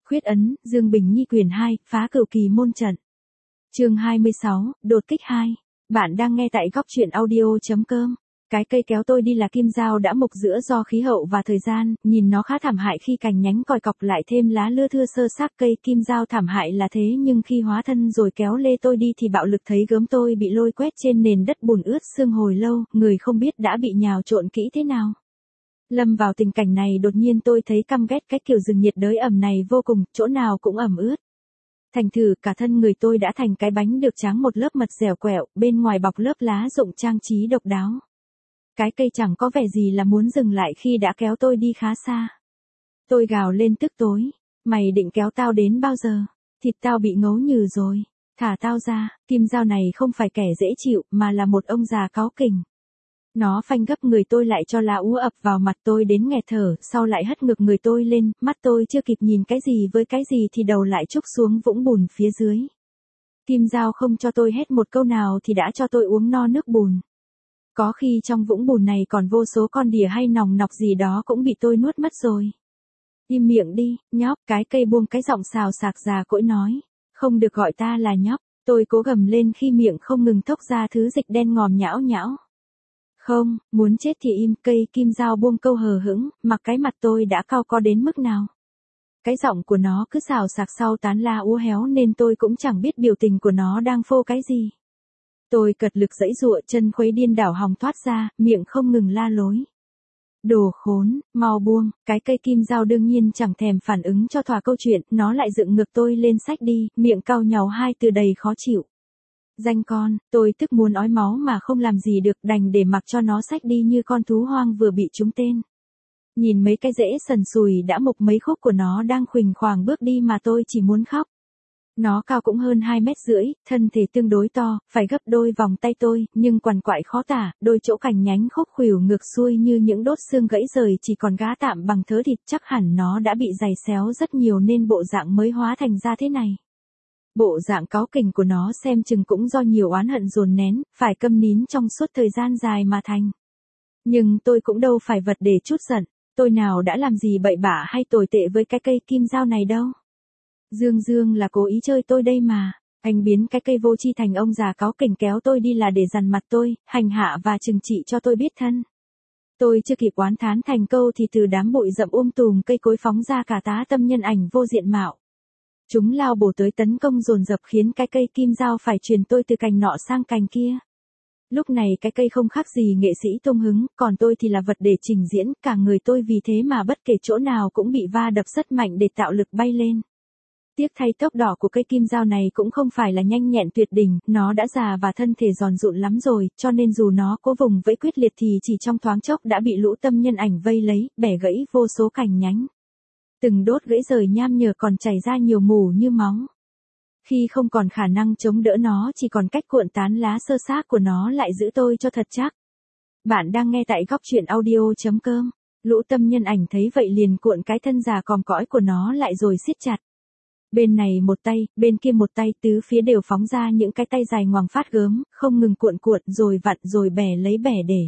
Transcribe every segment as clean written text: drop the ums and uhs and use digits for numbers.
Khuyết ấn, Dương Bình Nhi quyển 2, phá cửu kỳ môn trận. Chương 26, đột kích 2. Bạn đang nghe tại góc truyện audio.com. Cái cây kéo tôi đi là kim dao đã mục giữa do khí hậu và thời gian, nhìn nó khá thảm hại khi cành nhánh còi cọc lại thêm lá lưa thưa sơ xác. Cây kim dao thảm hại là thế nhưng khi hóa thân rồi kéo lê tôi đi thì bạo lực thấy gớm tôi bị lôi quét trên nền đất bùn ướt sương hồi lâu, người không biết đã bị nhào trộn kỹ thế nào. Lâm vào tình cảnh này đột nhiên tôi thấy căm ghét cái kiểu rừng nhiệt đới ẩm này vô cùng, chỗ nào cũng ẩm ướt. Thành thử cả thân người tôi đã thành cái bánh được tráng một lớp mật dẻo quẹo, bên ngoài bọc lớp lá rụng trang trí độc đáo. Cái cây chẳng có vẻ gì là muốn dừng lại khi đã kéo tôi đi khá xa. Tôi gào lên tức tối, mày định kéo tao đến bao giờ? Thịt tao bị ngấu nhừ rồi, thả tao ra. Kim dao này không phải kẻ dễ chịu mà là một ông già cáu kỉnh. Nó phanh gấp người tôi lại cho lá úa ập vào mặt tôi đến nghẹt thở, sau lại hất ngực người tôi lên, mắt tôi chưa kịp nhìn cái gì với cái gì thì đầu lại trúc xuống vũng bùn phía dưới. Kim dao không cho tôi hét một câu nào thì đã cho tôi uống no nước bùn. Có khi trong vũng bùn này còn vô số con đỉa hay nòng nọc gì đó cũng bị tôi nuốt mất rồi. Im miệng đi, nhóc, cái cây buông cái giọng xào xạc già cỗi nói. Không được gọi ta là nhóc, tôi cố gầm lên khi miệng không ngừng thốc ra thứ dịch đen ngòm nhão nhão. Không, muốn chết thì im. Cây kim dao buông câu hờ hững, mặc cái mặt tôi đã cau có đến mức nào. Cái giọng của nó cứ xào xạc sau tán la úa héo nên tôi cũng chẳng biết biểu tình của nó đang phô cái gì. Tôi cật lực giãy giụa, chân khuấy điên đảo hòng thoát ra, miệng không ngừng la lối. Đồ khốn, mau buông. Cái cây kim dao đương nhiên chẳng thèm phản ứng cho thỏa câu chuyện, nó lại dựng ngược tôi lên xách đi, miệng cau nhàu hai từ đầy khó chịu. Danh con, tôi tức muốn ói máu mà không làm gì được, đành để mặc cho nó xách đi như con thú hoang vừa bị trúng tên. Nhìn mấy cái rễ sần sùi đã mục mấy khúc của nó đang khuỳnh khoàng bước đi mà tôi chỉ muốn khóc. Nó cao cũng hơn 2,5 mét, thân thể tương đối to, phải gấp đôi vòng tay tôi, nhưng quằn quại khó tả, đôi chỗ cành nhánh khúc khuỷu ngược xuôi như những đốt xương gãy rời chỉ còn gá tạm bằng thớ thịt, chắc hẳn nó đã bị giày xéo rất nhiều nên bộ dạng mới hóa thành ra thế này. Bộ dạng cáu kỉnh của nó xem chừng cũng do nhiều oán hận dồn nén, phải câm nín trong suốt thời gian dài mà thành. Nhưng tôi cũng đâu phải vật để trút giận, tôi nào đã làm gì bậy bạ hay tồi tệ với cái cây kim dao này đâu. Dương là cố ý chơi tôi đây mà, anh biến cái cây vô tri thành ông già cáu kỉnh kéo tôi đi là để dằn mặt tôi, hành hạ và trừng trị cho tôi biết thân. Tôi chưa kịp oán thán thành câu thì từ đám bụi rậm tùm cây cối phóng ra cả tá tâm nhân ảnh vô diện mạo. Chúng lao bổ tới tấn công dồn dập khiến cái cây kim dao phải truyền tôi từ cành nọ sang cành kia. Lúc này cái cây không khác gì nghệ sĩ tung hứng, còn tôi thì là vật để trình diễn, cả người tôi vì thế mà bất kể chỗ nào cũng bị va đập rất mạnh để tạo lực bay lên. Tiếc thay tốc độ của cây kim dao này cũng không phải là nhanh nhẹn tuyệt đỉnh, nó đã già và thân thể giòn rụn lắm rồi, cho nên dù nó cố vùng vẫy quyết liệt thì chỉ trong thoáng chốc đã bị lũ tâm nhân ảnh vây lấy, bẻ gãy vô số cành nhánh. Từng đốt gãy rời nham nhở còn chảy ra nhiều mủ như máu. Khi không còn khả năng chống đỡ nó chỉ còn cách cuộn tán lá sơ xác của nó lại giữ tôi cho thật chắc. Bạn đang nghe tại góc truyện audio.com. Lũ tâm nhân ảnh thấy vậy liền cuộn cái thân già còm cõi của nó lại rồi siết chặt. Bên này một tay, bên kia một tay, tứ phía đều phóng ra những cái tay dài ngoằng phát gớm, không ngừng cuộn rồi vặn rồi bẻ lấy bẻ để.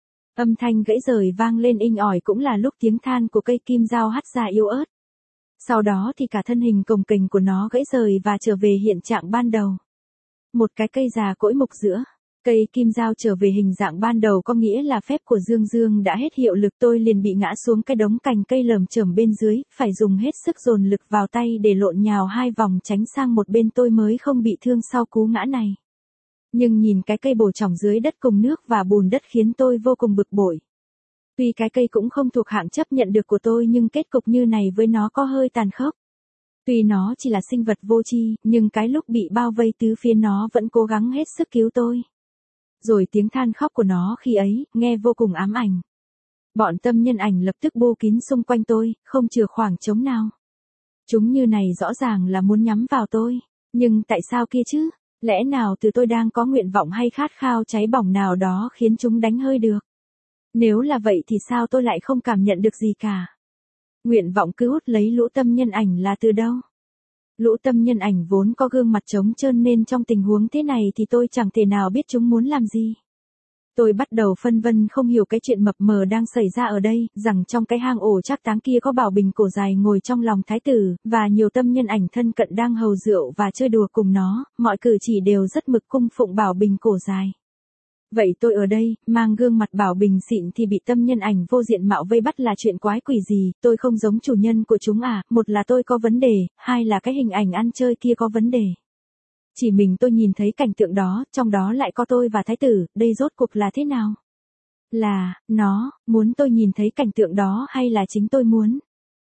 Âm thanh gãy rời vang lên inh ỏi cũng là lúc tiếng than của cây kim dao hắt ra yếu ớt. Sau đó thì cả thân hình cồng kềnh của nó gãy rời và trở về hiện trạng ban đầu. Một cái cây già cỗi mục giữa. Cây kim dao trở về hình dạng ban đầu có nghĩa là phép của Dương đã hết hiệu lực, tôi liền bị ngã xuống cái đống cành cây lởm chởm bên dưới, phải dùng hết sức dồn lực vào tay để lộn nhào 2 vòng tránh sang một bên tôi mới không bị thương sau cú ngã này. Nhưng nhìn cái cây bổ trỏng dưới đất cùng nước và bùn đất khiến tôi vô cùng bực bội. Tuy cái cây cũng không thuộc hạng chấp nhận được của tôi nhưng kết cục như này với nó có hơi tàn khốc. Tuy nó chỉ là sinh vật vô tri, nhưng cái lúc bị bao vây tứ phía nó vẫn cố gắng hết sức cứu tôi. Rồi tiếng than khóc của nó khi ấy, nghe vô cùng ám ảnh. Bọn tâm nhân ảnh lập tức bô kín xung quanh tôi, không chừa khoảng trống nào. Chúng như này rõ ràng là muốn nhắm vào tôi, nhưng tại sao kia chứ? Lẽ nào từ tôi đang có nguyện vọng hay khát khao cháy bỏng nào đó khiến chúng đánh hơi được? Nếu là vậy thì sao tôi lại không cảm nhận được gì cả? Nguyện vọng cứ hút lấy lũ tâm nhân ảnh là từ đâu? Lũ tâm nhân ảnh vốn có gương mặt trống trơn nên trong tình huống thế này thì tôi chẳng thể nào biết chúng muốn làm gì. Tôi bắt đầu phân vân không hiểu cái chuyện mập mờ đang xảy ra ở đây, rằng trong cái hang ổ trác táng kia có Bảo Bình cổ dài ngồi trong lòng thái tử, và nhiều tâm nhân ảnh thân cận đang hầu rượu và chơi đùa cùng nó, mọi cử chỉ đều rất mực cung phụng Bảo Bình cổ dài. Vậy tôi ở đây, mang gương mặt Bảo Bình xịn thì bị tâm nhân ảnh vô diện mạo vây bắt là chuyện quái quỷ gì, tôi không giống chủ nhân của chúng à, một là tôi có vấn đề, hai là cái hình ảnh ăn chơi kia có vấn đề. Chỉ mình tôi nhìn thấy cảnh tượng đó, trong đó lại có tôi và thái tử, đây rốt cuộc là thế nào? Là, nó, muốn tôi nhìn thấy cảnh tượng đó hay là chính tôi muốn?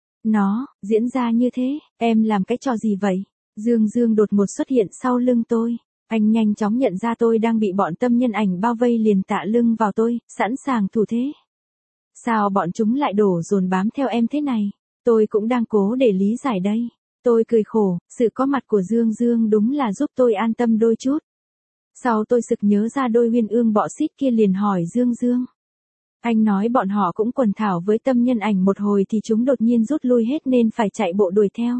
Nó, diễn ra như thế, em làm cái trò gì vậy? Dương Dương đột ngột xuất hiện sau lưng tôi. Anh nhanh chóng nhận ra tôi đang bị bọn tâm nhân ảnh bao vây liền tạ lưng vào tôi, sẵn sàng thủ thế. Sao bọn chúng lại đổ dồn bám theo em thế này? Tôi cũng đang cố để lý giải đây. Tôi cười khổ, sự có mặt của Dương Dương đúng là giúp tôi an tâm đôi chút. Sau tôi sực nhớ ra đôi Uyên Ương bọ xít kia liền hỏi Dương Dương. Anh nói bọn họ cũng quần thảo với tâm nhân ảnh một hồi thì chúng đột nhiên rút lui hết nên phải chạy bộ đuổi theo.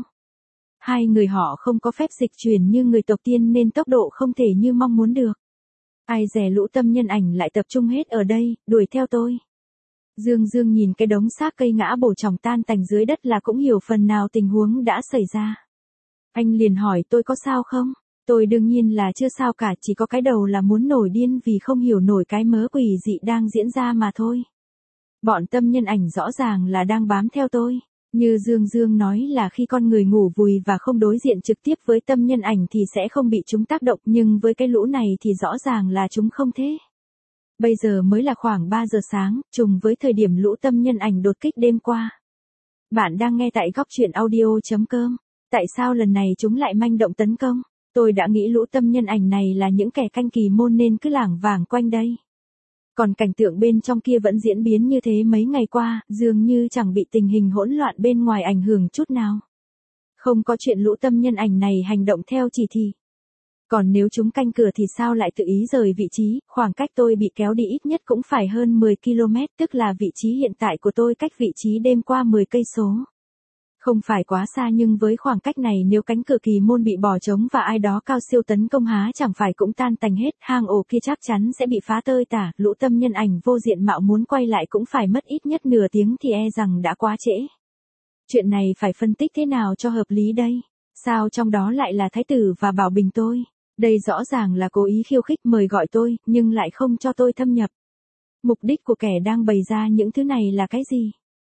Hai người họ không có phép dịch chuyển như người tộc tiên nên tốc độ không thể như mong muốn được. Ai dè lũ tâm nhân ảnh lại tập trung hết ở đây, đuổi theo tôi. Dương Dương nhìn cái đống xác cây ngã bổ chỏng tan tành dưới đất là cũng hiểu phần nào tình huống đã xảy ra. Anh liền hỏi tôi có sao không? Tôi đương nhiên là chưa sao cả, chỉ có cái đầu là muốn nổi điên vì không hiểu nổi cái mớ quỷ dị đang diễn ra mà thôi. Bọn tâm nhân ảnh rõ ràng là đang bám theo tôi. Như Dương Dương nói là khi con người ngủ vùi và không đối diện trực tiếp với tâm nhân ảnh thì sẽ không bị chúng tác động, nhưng với cái lũ này thì rõ ràng là chúng không thế. Bây giờ mới là khoảng 3 giờ sáng, trùng với thời điểm lũ tâm nhân ảnh đột kích đêm qua. Bạn đang nghe tại góc truyện audio.com. Tại sao lần này chúng lại manh động tấn công? Tôi đã nghĩ lũ tâm nhân ảnh này là những kẻ canh kỳ môn nên cứ lảng vảng quanh đây. Còn cảnh tượng bên trong kia vẫn diễn biến như thế mấy ngày qua, dường như chẳng bị tình hình hỗn loạn bên ngoài ảnh hưởng chút nào. Không có chuyện lũ tâm nhân ảnh này hành động theo chỉ thị. Còn nếu chúng canh cửa thì sao lại tự ý rời vị trí, khoảng cách tôi bị kéo đi ít nhất cũng phải hơn 10 km, tức là vị trí hiện tại của tôi cách vị trí đêm qua 10 cây số. Không phải quá xa nhưng với khoảng cách này nếu cánh cửa kỳ môn bị bỏ trống và ai đó cao siêu tấn công há chẳng phải cũng tan tành hết, hang ổ kia chắc chắn sẽ bị phá tơi tả, lũ tâm nhân ảnh vô diện mạo muốn quay lại cũng phải mất ít nhất nửa tiếng thì e rằng đã quá trễ. Chuyện này phải phân tích thế nào cho hợp lý đây? Sao trong đó lại là thái tử và Bảo Bình tôi? Đây rõ ràng là cố ý khiêu khích mời gọi tôi, nhưng lại không cho tôi thâm nhập. Mục đích của kẻ đang bày ra những thứ này là cái gì?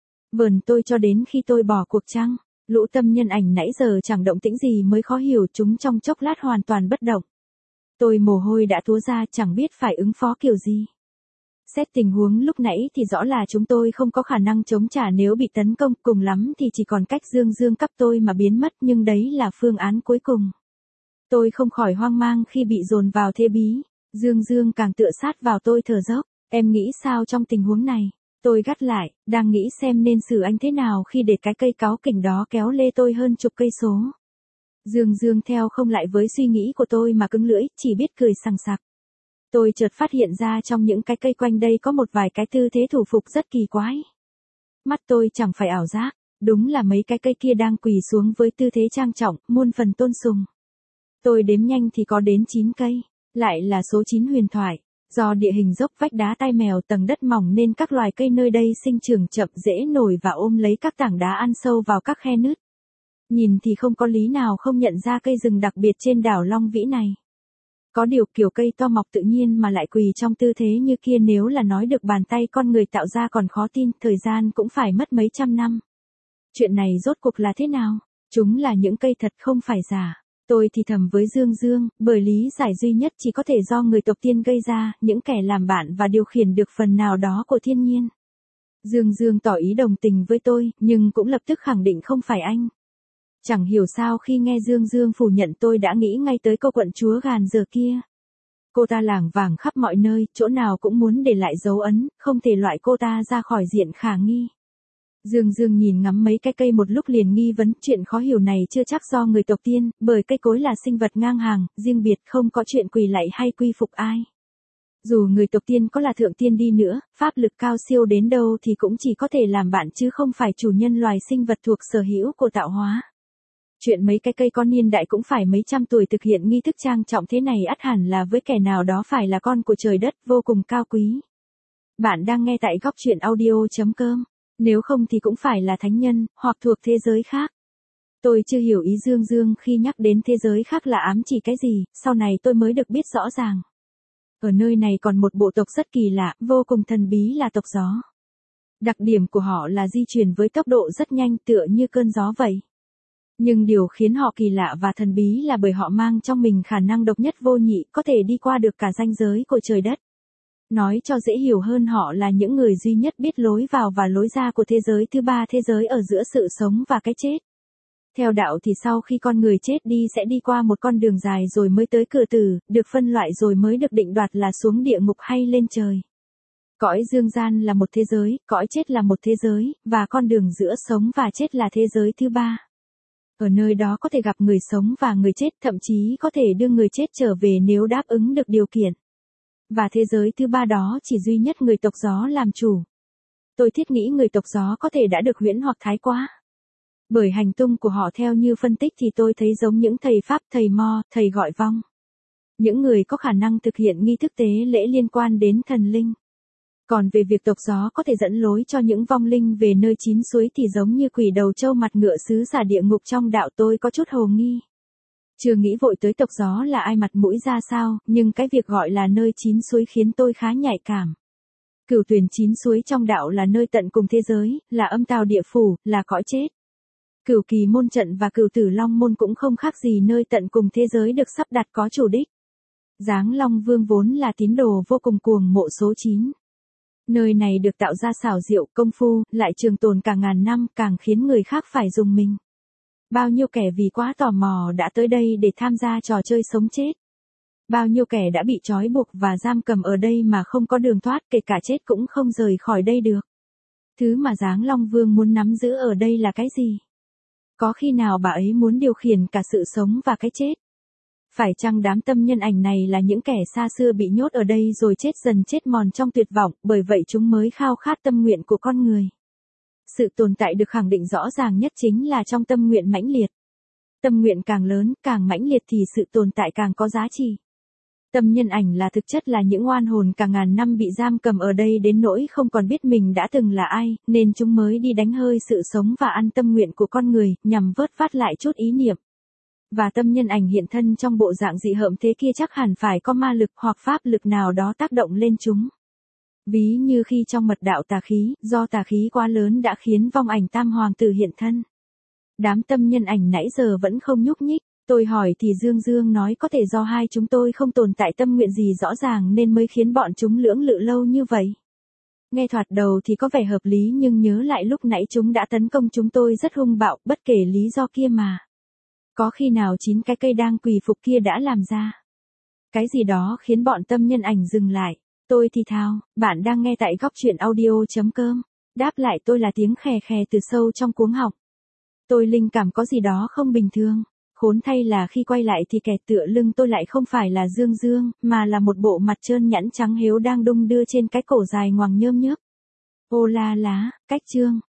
Vờn tôi cho đến khi tôi bỏ cuộc chăng? Lũ tâm nhân ảnh nãy giờ chẳng động tĩnh gì mới khó hiểu, chúng trong chốc lát hoàn toàn bất động. Tôi mồ hôi đã túa ra chẳng biết phải ứng phó kiểu gì. Xét tình huống lúc nãy thì rõ là chúng tôi không có khả năng chống trả nếu bị tấn công, cùng lắm thì chỉ còn cách Dương Dương cắp tôi mà biến mất, nhưng đấy là phương án cuối cùng. Tôi không khỏi hoang mang khi bị dồn vào thế bí. Dương Dương càng tựa sát vào tôi thở dốc. Em nghĩ sao trong tình huống này? Tôi gắt lại, đang nghĩ xem nên xử anh thế nào khi để cái cây cáu kỉnh đó kéo lê tôi hơn chục cây số. Dương Dương theo không lại với suy nghĩ của tôi mà cứng lưỡi, chỉ biết cười sằng sặc. Tôi chợt phát hiện ra trong những cái cây quanh đây có một vài cái tư thế thủ phục rất kỳ quái. Mắt tôi chẳng phải ảo giác, đúng là mấy cái cây kia đang quỳ xuống với tư thế trang trọng, muôn phần tôn sùng. Tôi đếm nhanh thì có đến 9 cây, lại là số 9 huyền thoại. Do địa hình dốc vách đá tai mèo tầng đất mỏng nên các loài cây nơi đây sinh trưởng chậm, dễ nổi và ôm lấy các tảng đá ăn sâu vào các khe nứt. Nhìn thì không có lý nào không nhận ra cây rừng đặc biệt trên đảo Long Vĩ này. Có điều kiểu cây to mọc tự nhiên mà lại quỳ trong tư thế như kia nếu là nói được bàn tay con người tạo ra còn khó tin, thời gian cũng phải mất mấy trăm năm. Chuyện này rốt cuộc là thế nào? Chúng là những cây thật không phải giả. Tôi thì thầm với Dương Dương, bởi lý giải duy nhất chỉ có thể do người tộc tiên gây ra, những kẻ làm bạn và điều khiển được phần nào đó của thiên nhiên. Dương Dương tỏ ý đồng tình với tôi, nhưng cũng lập tức khẳng định không phải anh. Chẳng hiểu sao khi nghe Dương Dương phủ nhận tôi đã nghĩ ngay tới cô quận chúa gàn giờ kia. Cô ta lảng vảng khắp mọi nơi, chỗ nào cũng muốn để lại dấu ấn, không thể loại cô ta ra khỏi diện khả nghi. Dương Dương nhìn ngắm mấy cái cây một lúc liền nghi vấn, chuyện khó hiểu này chưa chắc do người tộc tiên, bởi cây cối là sinh vật ngang hàng, riêng biệt không có chuyện quỳ lạy hay quy phục ai. Dù người tộc tiên có là thượng tiên đi nữa, pháp lực cao siêu đến đâu thì cũng chỉ có thể làm bạn chứ không phải chủ nhân loài sinh vật thuộc sở hữu của tạo hóa. Chuyện mấy cái cây con niên đại cũng phải mấy trăm tuổi thực hiện nghi thức trang trọng thế này ắt hẳn là với kẻ nào đó phải là con của trời đất vô cùng cao quý. Bạn đang nghe tại góc truyện audio.com. Nếu không thì cũng phải là thánh nhân, hoặc thuộc thế giới khác. Tôi chưa hiểu ý Dương Dương khi nhắc đến thế giới khác là ám chỉ cái gì, sau này tôi mới được biết rõ ràng. Ở nơi này còn một bộ tộc rất kỳ lạ, vô cùng thần bí là tộc gió. Đặc điểm của họ là di chuyển với tốc độ rất nhanh tựa như cơn gió vậy. Nhưng điều khiến họ kỳ lạ và thần bí là bởi họ mang trong mình khả năng độc nhất vô nhị, có thể đi qua được cả ranh giới của trời đất. Nói cho dễ hiểu hơn, họ là những người duy nhất biết lối vào và lối ra của thế giới thứ ba, thế giới ở giữa sự sống và cái chết. Theo đạo thì sau khi con người chết đi sẽ đi qua một con đường dài rồi mới tới cửa tử, được phân loại rồi mới được định đoạt là xuống địa ngục hay lên trời. Cõi dương gian là một thế giới, cõi chết là một thế giới, và con đường giữa sống và chết là thế giới thứ ba. Ở nơi đó có thể gặp người sống và người chết, thậm chí có thể đưa người chết trở về nếu đáp ứng được điều kiện. Và thế giới thứ ba đó chỉ duy nhất người tộc gió làm chủ. Tôi thiết nghĩ người tộc gió có thể đã được huyễn hoặc thái quá. Bởi hành tung của họ theo như phân tích thì tôi thấy giống những thầy Pháp, thầy Mo, thầy gọi vong. Những người có khả năng thực hiện nghi thức tế lễ liên quan đến thần linh. Còn về việc tộc gió có thể dẫn lối cho những vong linh về nơi chín suối thì giống như quỷ đầu trâu mặt ngựa sứ giả địa ngục trong đạo, tôi có chút hồ nghi. Chưa nghĩ vội tới tộc gió là ai, mặt mũi ra sao, nhưng cái việc gọi là nơi chín suối khiến tôi khá nhạy cảm. Cửu tuyển chín suối trong đạo là nơi tận cùng thế giới, là âm tào địa phủ, là cõi chết. Cửu kỳ môn trận và cửu tử long môn cũng không khác gì nơi tận cùng thế giới được sắp đặt có chủ đích. Giáng Long Vương vốn là tín đồ vô cùng cuồng mộ số 9. Nơi này được tạo ra xảo diệu, công phu, lại trường tồn cả ngàn năm, càng khiến người khác phải rùng mình. Bao nhiêu kẻ vì quá tò mò đã tới đây để tham gia trò chơi sống chết. Bao nhiêu kẻ đã bị trói buộc và giam cầm ở đây mà không có đường thoát, kể cả chết cũng không rời khỏi đây được. Thứ mà Giáng Long Vương muốn nắm giữ ở đây là cái gì? Có khi nào bà ấy muốn điều khiển cả sự sống và cái chết? Phải chăng đám tâm nhân ảnh này là những kẻ xa xưa bị nhốt ở đây rồi chết dần chết mòn trong tuyệt vọng, bởi vậy chúng mới khao khát tâm nguyện của con người. Sự tồn tại được khẳng định rõ ràng nhất chính là trong tâm nguyện mãnh liệt. Tâm nguyện càng lớn, càng mãnh liệt thì sự tồn tại càng có giá trị. Tâm nhân ảnh là thực chất là những oan hồn cả ngàn năm bị giam cầm ở đây đến nỗi không còn biết mình đã từng là ai, nên chúng mới đi đánh hơi sự sống và ăn tâm nguyện của con người, nhằm vớt vát lại chút ý niệm. Và tâm nhân ảnh hiện thân trong bộ dạng dị hợm thế kia chắc hẳn phải có ma lực hoặc pháp lực nào đó tác động lên chúng. Ví như khi trong mật đạo tà khí, do tà khí quá lớn đã khiến vong ảnh tam hoàng tử hiện thân. Đám tâm nhân ảnh nãy giờ vẫn không nhúc nhích, tôi hỏi thì Dương Dương nói có thể do hai chúng tôi không tồn tại tâm nguyện gì rõ ràng nên mới khiến bọn chúng lưỡng lự lâu như vậy. Nghe thoạt đầu thì có vẻ hợp lý, nhưng nhớ lại lúc nãy chúng đã tấn công chúng tôi rất hung bạo, bất kể lý do kia mà. Có khi nào 9 cái cây đang quỳ phục kia đã làm ra cái gì đó khiến bọn tâm nhân ảnh dừng lại? Tôi thì thào, bạn đang nghe tại góc truyện audio.com. Đáp lại tôi là tiếng khè khè từ sâu trong cuống họng. Tôi linh cảm có gì đó không bình thường. Khốn thay là khi quay lại thì kẻ tựa lưng tôi lại không phải là Dương Dương, mà là một bộ mặt trơn nhẵn trắng héo đang đung đưa trên cái cổ dài ngoằng nhơm nhớp. Ô la lá, cách chương.